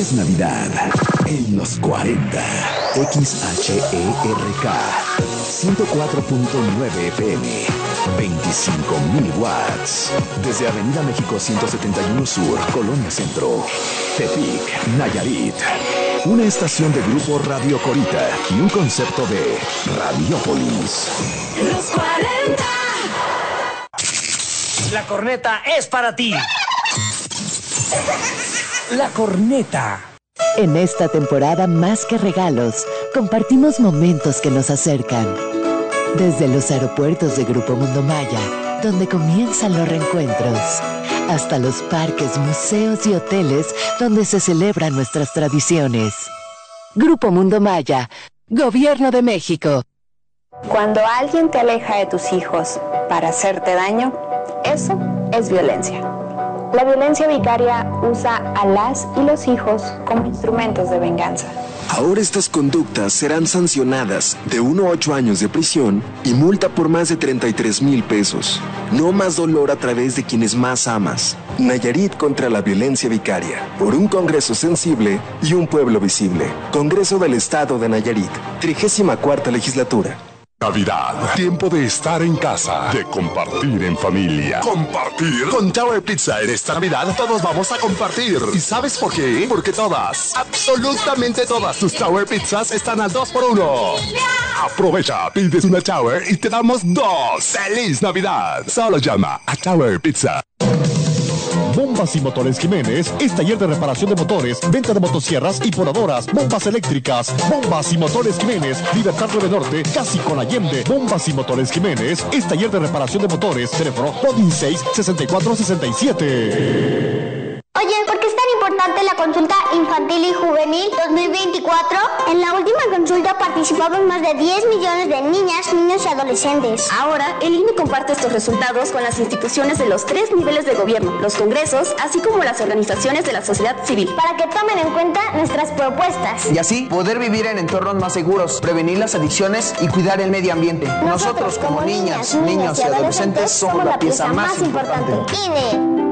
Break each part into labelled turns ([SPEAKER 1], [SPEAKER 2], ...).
[SPEAKER 1] Es Navidad en los 40. XHERK 104.9 FM. 25.000 watts. Desde Avenida México 171 Sur, Colonia Centro. Tepic, Nayarit. Una estación de Grupo Radio Corita y un concepto de Radiópolis.
[SPEAKER 2] Los 40.
[SPEAKER 3] La corneta es para ti. La corneta.
[SPEAKER 4] En esta temporada, más que regalos, compartimos momentos que nos acercan. Desde los aeropuertos de Grupo Mundo Maya, donde comienzan los reencuentros, hasta los parques, museos y hoteles donde se celebran nuestras tradiciones. Grupo Mundo Maya, Gobierno de México.
[SPEAKER 5] Cuando alguien te aleja de tus hijos para hacerte daño, eso es violencia. La violencia vicaria usa a las y los hijos como instrumentos de venganza.
[SPEAKER 6] Ahora estas conductas serán sancionadas de 1 a 8 años de prisión y multa por más de 33,000 pesos. No más dolor a través de quienes más amas. Nayarit contra la violencia vicaria. Por un Congreso sensible y un pueblo visible. Congreso del Estado de Nayarit. 34ª Legislatura.
[SPEAKER 7] Navidad, tiempo de estar en casa, de compartir en familia. Compartir con Tower Pizza en esta Navidad todos vamos a compartir. ¿Y sabes por qué? Porque todas, absolutamente todas tus Tower Pizzas están al 2x1. Aprovecha, pides una Tower y te damos 2. ¡Feliz Navidad! Solo llama a Tower Pizza.
[SPEAKER 8] Bombas y Motores Jiménez es taller de reparación de motores, venta de motosierras y podadoras, bombas eléctricas. Bombas y Motores Jiménez, Libertad 9 Norte, casi con Allende. Bombas y Motores Jiménez es taller de reparación de motores. Teléfono 216-6467.
[SPEAKER 9] Oye, ¿por qué es tan importante la consulta infantil y juvenil 2024? En la última consulta participaron más de 10 millones de niñas, niños y adolescentes.
[SPEAKER 10] Ahora, el INE comparte estos resultados con las instituciones de los 3 niveles de gobierno, los congresos, así como las organizaciones de la sociedad civil.
[SPEAKER 9] Para que tomen en cuenta nuestras propuestas.
[SPEAKER 11] Y así, poder vivir en entornos más seguros, prevenir las adicciones y cuidar el medio ambiente. Nosotros como niñas, niños y adolescentes, somos la pieza más importante.
[SPEAKER 9] INE.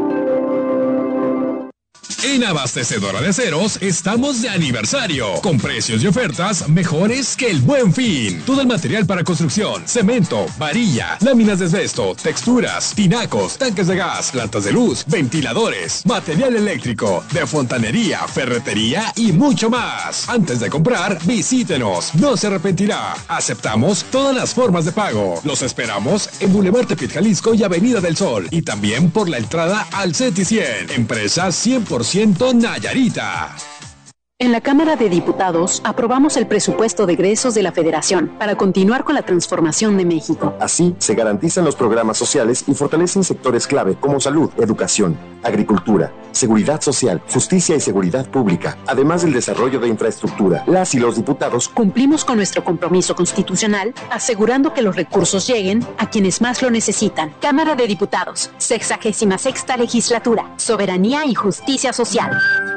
[SPEAKER 12] En Abastecedora de Aceros estamos de aniversario, con precios y ofertas mejores que el Buen Fin. Todo el material para construcción, cemento, varilla, láminas de asbesto, texturas, tinacos, tanques de gas, plantas de luz, ventiladores, material eléctrico, de fontanería, ferretería y mucho más. Antes de comprar, visítenos, no se arrepentirá. Aceptamos todas las formas de pago. Los esperamos en Boulevard Tepic, Jalisco y Avenida del Sol, y también por la entrada al CETI 100. Empresa 100% Nayarita.
[SPEAKER 13] En la Cámara de Diputados aprobamos el presupuesto de egresos de la Federación para continuar con la transformación de México.
[SPEAKER 14] Así se garantizan los programas sociales y fortalecen sectores clave como salud, educación, agricultura, seguridad social, justicia y seguridad pública, además del desarrollo de infraestructura. Las y los diputados
[SPEAKER 13] cumplimos con nuestro compromiso constitucional, asegurando que los recursos lleguen a quienes más lo necesitan. Cámara de Diputados, 66ª Legislatura, Soberanía y Justicia Social.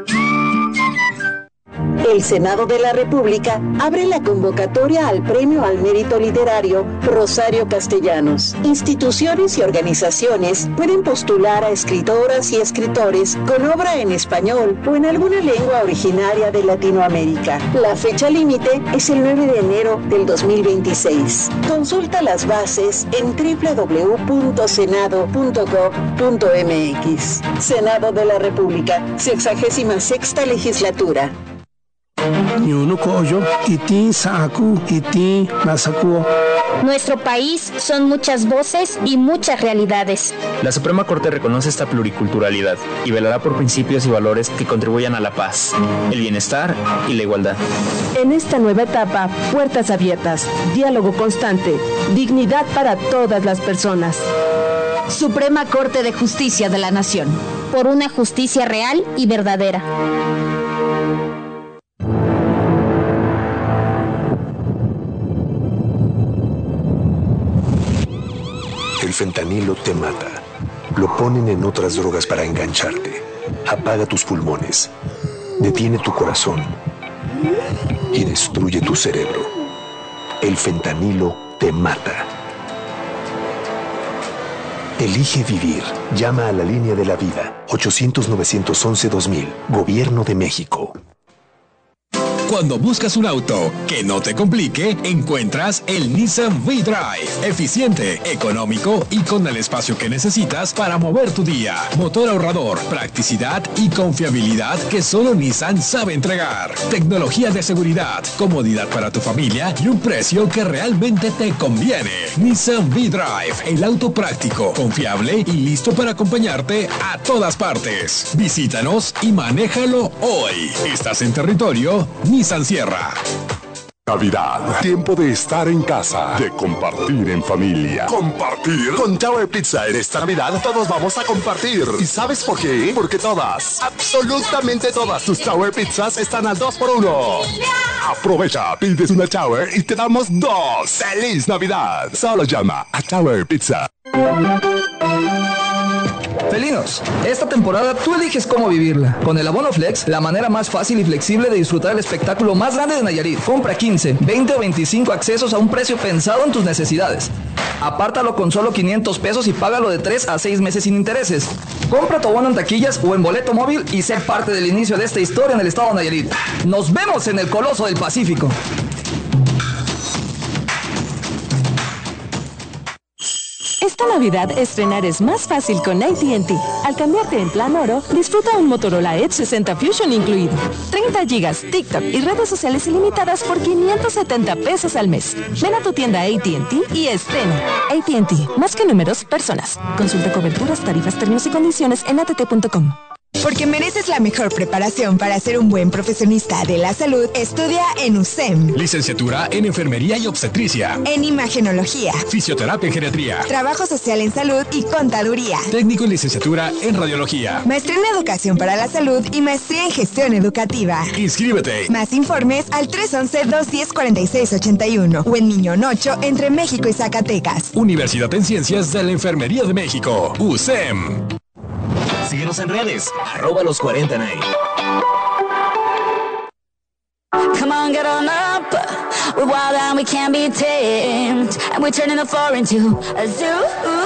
[SPEAKER 4] El Senado de la República abre la convocatoria al Premio al Mérito Literario Rosario Castellanos. Instituciones y organizaciones pueden postular a escritoras y escritores con obra en español o en alguna lengua originaria de Latinoamérica. La fecha límite es el 9 de enero del 2026. Consulta las bases en www.senado.gov.mx. Senado de la República, 66ª Legislatura.
[SPEAKER 9] Nuestro país son muchas voces y muchas realidades.
[SPEAKER 15] La Suprema Corte reconoce esta pluriculturalidad y velará por principios y valores que contribuyan a la paz, el bienestar y la igualdad.
[SPEAKER 16] En esta nueva etapa, puertas abiertas, diálogo constante, dignidad para todas las personas.
[SPEAKER 17] Suprema Corte de Justicia de la Nación.
[SPEAKER 9] Por una justicia real y verdadera.
[SPEAKER 1] El fentanilo te mata. Lo ponen en otras drogas para engancharte. Apaga tus pulmones. Detiene tu corazón. Y destruye tu cerebro. El fentanilo te mata. Elige vivir. Llama a la línea de la vida. 800-911-2000. Gobierno de México.
[SPEAKER 12] Cuando buscas un auto que no te complique, encuentras el Nissan V-Drive. Eficiente, económico y con el espacio que necesitas para mover tu día. Motor ahorrador, practicidad y confiabilidad que solo Nissan sabe entregar. Tecnología de seguridad, comodidad para tu familia y un precio que realmente te conviene. Nissan V-Drive, el auto práctico, confiable y listo para acompañarte a todas partes. Visítanos y manéjalo hoy. Estás en territorio Nissan Sierra.
[SPEAKER 7] Navidad, tiempo de estar en casa, de compartir en familia. Compartir con Tower Pizza en esta Navidad todos vamos a compartir. ¿Y sabes por qué? Porque todas, absolutamente todas tus Tower Pizzas están al 2x1. Aprovecha, pides una Tower y te damos 2. ¡Feliz Navidad! Solo llama a Tower Pizza.
[SPEAKER 11] Felinos, esta temporada tú eliges cómo vivirla. Con el abono Flex, la manera más fácil y flexible de disfrutar el espectáculo más grande de Nayarit. Compra 15, 20 o 25 accesos a un precio pensado en tus necesidades. Apártalo con solo 500 pesos y págalo de 3 a 6 meses sin intereses. Compra tu abono en taquillas o en boleto móvil y sé parte del inicio de esta historia en el estado de Nayarit. Nos vemos en el Coloso del Pacífico.
[SPEAKER 16] Esta Navidad estrenar es más fácil con AT&T. Al cambiarte en plan oro, disfruta un Motorola Edge 60 Fusion incluido. 30 gigas, TikTok y redes sociales ilimitadas por 570 pesos al mes. Ven a tu tienda AT&T y estrena. AT&T, más que números, personas. Consulta coberturas, tarifas, términos y condiciones en att.com.
[SPEAKER 18] Porque mereces la mejor preparación para ser un buen profesionista de la salud, estudia en USEM.
[SPEAKER 12] Licenciatura en Enfermería y Obstetricia.
[SPEAKER 18] En Imagenología.
[SPEAKER 12] Fisioterapia en Geriatría.
[SPEAKER 18] Trabajo social en salud y contaduría.
[SPEAKER 12] Técnico en Licenciatura en Radiología.
[SPEAKER 18] Maestría en Educación para la Salud y Maestría en Gestión Educativa.
[SPEAKER 12] Inscríbete.
[SPEAKER 18] Más informes al 311-210-4681 o en Niño 8 entre México y Zacatecas.
[SPEAKER 12] Universidad en Ciencias de la Enfermería de México. USEM.
[SPEAKER 3] Síguenos en redes, @los40night.
[SPEAKER 2] Come on, get on up. We're wild and we can't be tamed. And we're turning the floor into a zoo.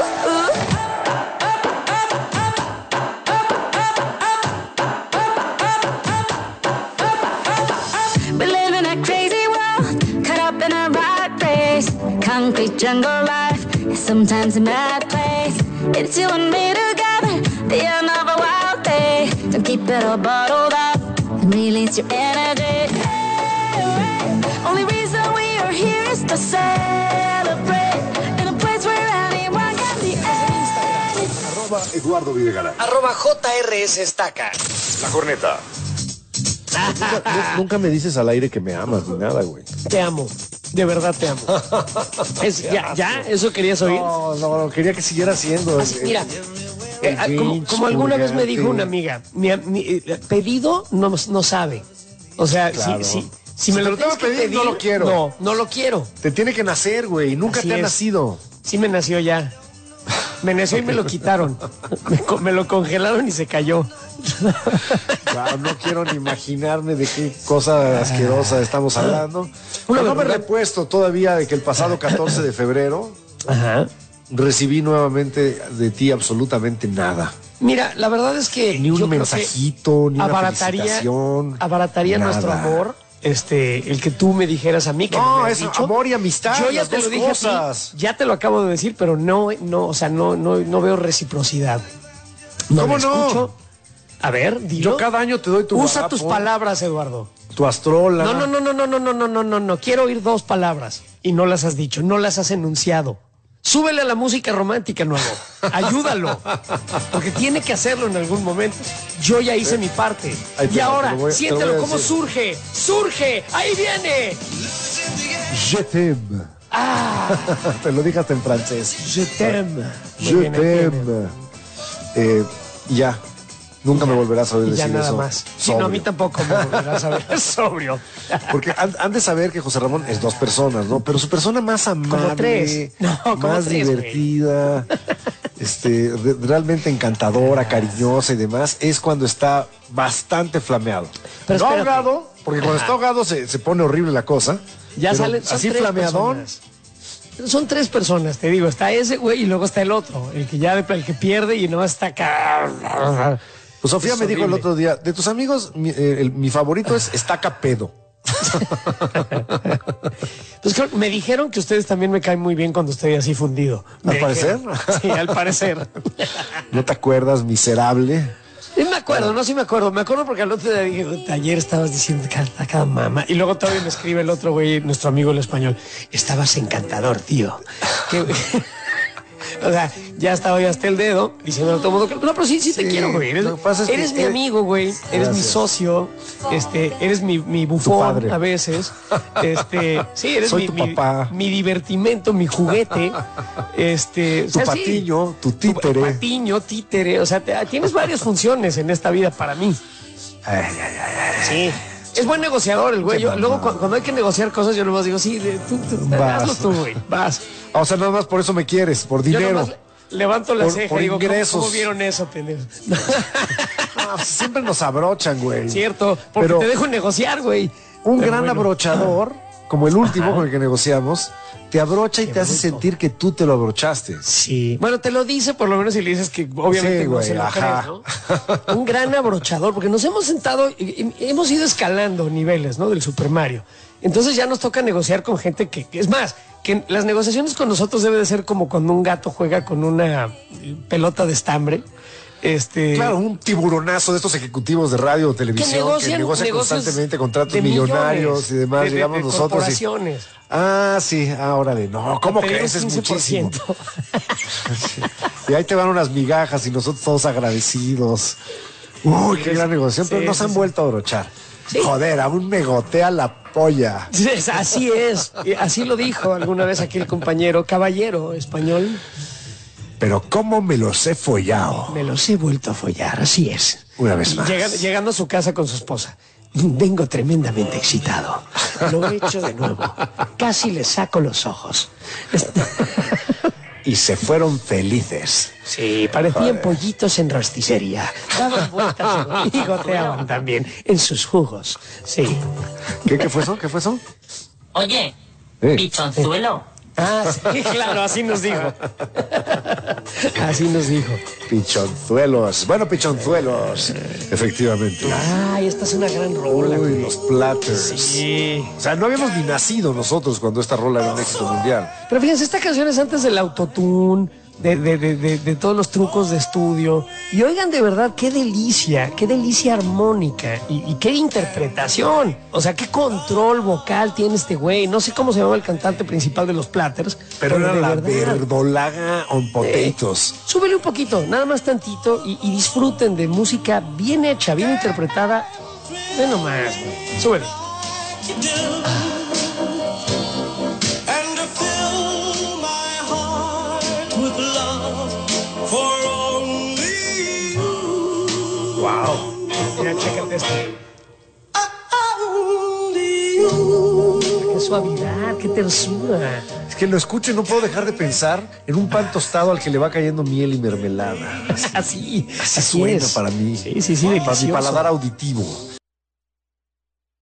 [SPEAKER 2] We live in a crazy world, caught up in a rat race. Concrete jungle life is sometimes a mad place. It's you and me together, the end of a wild day. Don't keep it all bottled up and release your energy. Only reason we are here is to celebrate in a place where anyone can be anything.
[SPEAKER 7] Eduardo Videgaray.
[SPEAKER 3] @JRS Estaca.
[SPEAKER 7] La corneta.
[SPEAKER 19] Nunca me dices al aire que me amas ni nada, güey.
[SPEAKER 3] Te amo. De verdad te amo. ¿Ya? ¿Eso querías oír?
[SPEAKER 19] No, quería que siguiera siendo.
[SPEAKER 3] Mira, como alguna vez me dijo una amiga, mi pedido no sabe. O sea,
[SPEAKER 19] claro.
[SPEAKER 3] si me lo
[SPEAKER 19] tengo que pedir, no lo quiero.
[SPEAKER 3] No lo quiero.
[SPEAKER 19] Te tiene que nacer, güey. Nunca
[SPEAKER 3] Así
[SPEAKER 19] te ha
[SPEAKER 3] es.
[SPEAKER 19] nacido.
[SPEAKER 3] Sí me nació ya. Me nació y me lo quitaron. Me lo congelaron y se cayó.
[SPEAKER 19] Wow, no quiero ni imaginarme de qué cosa asquerosa estamos hablando. No me he repuesto todavía de que el pasado 14 de febrero recibí nuevamente de ti absolutamente nada.
[SPEAKER 3] Mira, la verdad es que
[SPEAKER 19] ni un mensajito, ni una felicitación.
[SPEAKER 3] Abarataría
[SPEAKER 19] nada.
[SPEAKER 3] nuestro amor. El que tú me dijeras a mí que
[SPEAKER 19] no,
[SPEAKER 3] me
[SPEAKER 19] es
[SPEAKER 3] dicho,
[SPEAKER 19] amor y amistad.
[SPEAKER 3] Yo ya
[SPEAKER 19] las
[SPEAKER 3] te
[SPEAKER 19] dos
[SPEAKER 3] lo dije
[SPEAKER 19] cosas.
[SPEAKER 3] a ti, ya te lo acabo de decir, pero no veo reciprocidad.
[SPEAKER 19] ¿Cómo no?
[SPEAKER 3] Escucho. A ver, dilo.
[SPEAKER 19] Yo cada año te doy tu
[SPEAKER 3] Usa
[SPEAKER 19] guarapo,
[SPEAKER 3] tus palabras, Eduardo.
[SPEAKER 19] tu astrola.
[SPEAKER 3] No. Quiero oír dos palabras y no las has dicho, no las has enunciado. Súbele a la música romántica, nuevo. Ayúdalo. Porque tiene que hacerlo en algún momento. Yo ya hice mi parte. Y ahora, siéntelo cómo surge. ¡Surge! ¡Ahí viene!
[SPEAKER 19] Je t'aime. Te lo dije hasta en francés.
[SPEAKER 3] Je t'aime.
[SPEAKER 19] Je t'aime. Ya. Nunca me volverás a oír decir
[SPEAKER 3] ya nada
[SPEAKER 19] eso.
[SPEAKER 3] más. Sí, no, a mí tampoco me volverás a ver sobrio.
[SPEAKER 19] Porque han de saber que José Ramón es 2 personas, ¿no? Pero su persona más amable,
[SPEAKER 3] como 3. No, como
[SPEAKER 19] más
[SPEAKER 3] 3,
[SPEAKER 19] divertida, realmente encantadora, cariñosa y demás, es cuando está bastante flameado.
[SPEAKER 3] Pero
[SPEAKER 19] no ahogado, porque cuando está ahogado se pone horrible la cosa.
[SPEAKER 3] Ya salen
[SPEAKER 19] así flameadón.
[SPEAKER 3] Son 3 personas, te digo. Está ese güey y luego está el otro. El que pierde y no está acá.
[SPEAKER 19] Pues Sofía me dijo el otro día, de tus amigos, mi favorito es Estaca Pedo.
[SPEAKER 3] Pues creo que me dijeron que ustedes también me caen muy bien cuando estoy así fundido.
[SPEAKER 19] ¿Al parecer?
[SPEAKER 3] Sí, al parecer.
[SPEAKER 19] ¿No te acuerdas, miserable?
[SPEAKER 3] Sí me acuerdo, no, sí me acuerdo. Me acuerdo porque al otro día dije, ayer estabas diciendo cada mamá. Y luego todavía me escribe el otro güey, nuestro amigo el español. Estabas encantador, tío. O sea, ya estaba ya hasta el dedo diciendo a todo mundo que no, pero sí te quiero, güey. Eres mi amigo, güey. Eres mi socio. Eres mi bufón a veces. Sí, eres
[SPEAKER 19] Soy tu papá.
[SPEAKER 3] Mi divertimento, mi juguete.
[SPEAKER 19] Tu patiño, tu títere.
[SPEAKER 3] Tu patiño, títere. O sea, tienes varias funciones en esta vida para mí. Sí. Es buen negociador el güey. Luego, cuando hay que negociar cosas, yo nomás digo, sí, hazlo tú, güey. Vas.
[SPEAKER 19] O sea, nada más por eso me quieres, por dinero.
[SPEAKER 3] Levanto la ceja
[SPEAKER 19] por
[SPEAKER 3] y digo,
[SPEAKER 19] ingresos.
[SPEAKER 3] ¿cómo vieron eso, pendejo?
[SPEAKER 19] Siempre nos abrochan, güey.
[SPEAKER 3] Cierto, porque te dejo negociar, güey.
[SPEAKER 19] Un gran abrochador, como el último con el que negociamos, te abrocha y te hace sentir que tú te lo abrochaste.
[SPEAKER 3] Sí. Bueno, te lo dice por lo menos si le dices que obviamente no se lo crees, ¿no? Un gran abrochador, porque nos hemos sentado, hemos ido escalando niveles, ¿no? Del Super Mario. Entonces ya nos toca negociar con gente que es más, que las negociaciones con nosotros debe de ser como cuando un gato juega con una pelota de estambre.
[SPEAKER 19] Claro, un tiburonazo de estos ejecutivos de radio o televisión que negocian constantemente contratos millonarios y demás, digamos nosotros.
[SPEAKER 3] Corporaciones.
[SPEAKER 19] Sí, órale, no, ¿cómo crees? Es muchísimo. Y ahí te van unas migajas y nosotros todos agradecidos. Uy, qué gran negociación, pero nos han vuelto a abrochar. Sí. Joder, aún me gotea la polla.
[SPEAKER 3] Así es, así lo dijo alguna vez aquí el compañero caballero español.
[SPEAKER 19] Pero ¿cómo me los he follado?
[SPEAKER 3] Me los he vuelto a follar, así es.
[SPEAKER 19] Una vez más.
[SPEAKER 3] Llegando a su casa con su esposa. Vengo tremendamente excitado. Lo he hecho de nuevo. Casi le saco los ojos.
[SPEAKER 19] Y se fueron felices.
[SPEAKER 3] Sí, parecían pollitos en rosticería. Daban vueltas y goteaban también en sus jugos. Sí.
[SPEAKER 19] ¿Qué fue eso? ¿Qué fue eso?
[SPEAKER 20] Oye, pichonzuelo.
[SPEAKER 3] Sí, claro, así nos dijo. Así nos dijo.
[SPEAKER 19] Pichonzuelos. Bueno, pichonzuelos. Efectivamente.
[SPEAKER 3] Esta es una gran rola.
[SPEAKER 19] Uy, los Platters.
[SPEAKER 3] Sí.
[SPEAKER 19] O sea, no habíamos ni nacido nosotros cuando esta rola era un éxito mundial.
[SPEAKER 3] Pero fíjense, esta canción es antes del autotune, de todos los trucos de estudio. Y oigan, de verdad, qué delicia armónica y qué interpretación. O sea, qué control vocal tiene este güey. No sé cómo se llama el cantante principal de los Platters.
[SPEAKER 19] Pero era la verdolaga on potatoes.
[SPEAKER 3] Súbele un poquito, nada más tantito, y disfruten de música bien hecha, bien interpretada. Ve nomás, güey. Súbele. Wow. Mira, chécate esto. Qué suavidad, qué tersura.
[SPEAKER 19] Es que lo escucho y no puedo dejar de pensar en un pan tostado al que le va cayendo miel y mermelada.
[SPEAKER 3] Así
[SPEAKER 19] suena para mí.
[SPEAKER 3] Sí, delicioso.
[SPEAKER 19] Para mi paladar auditivo.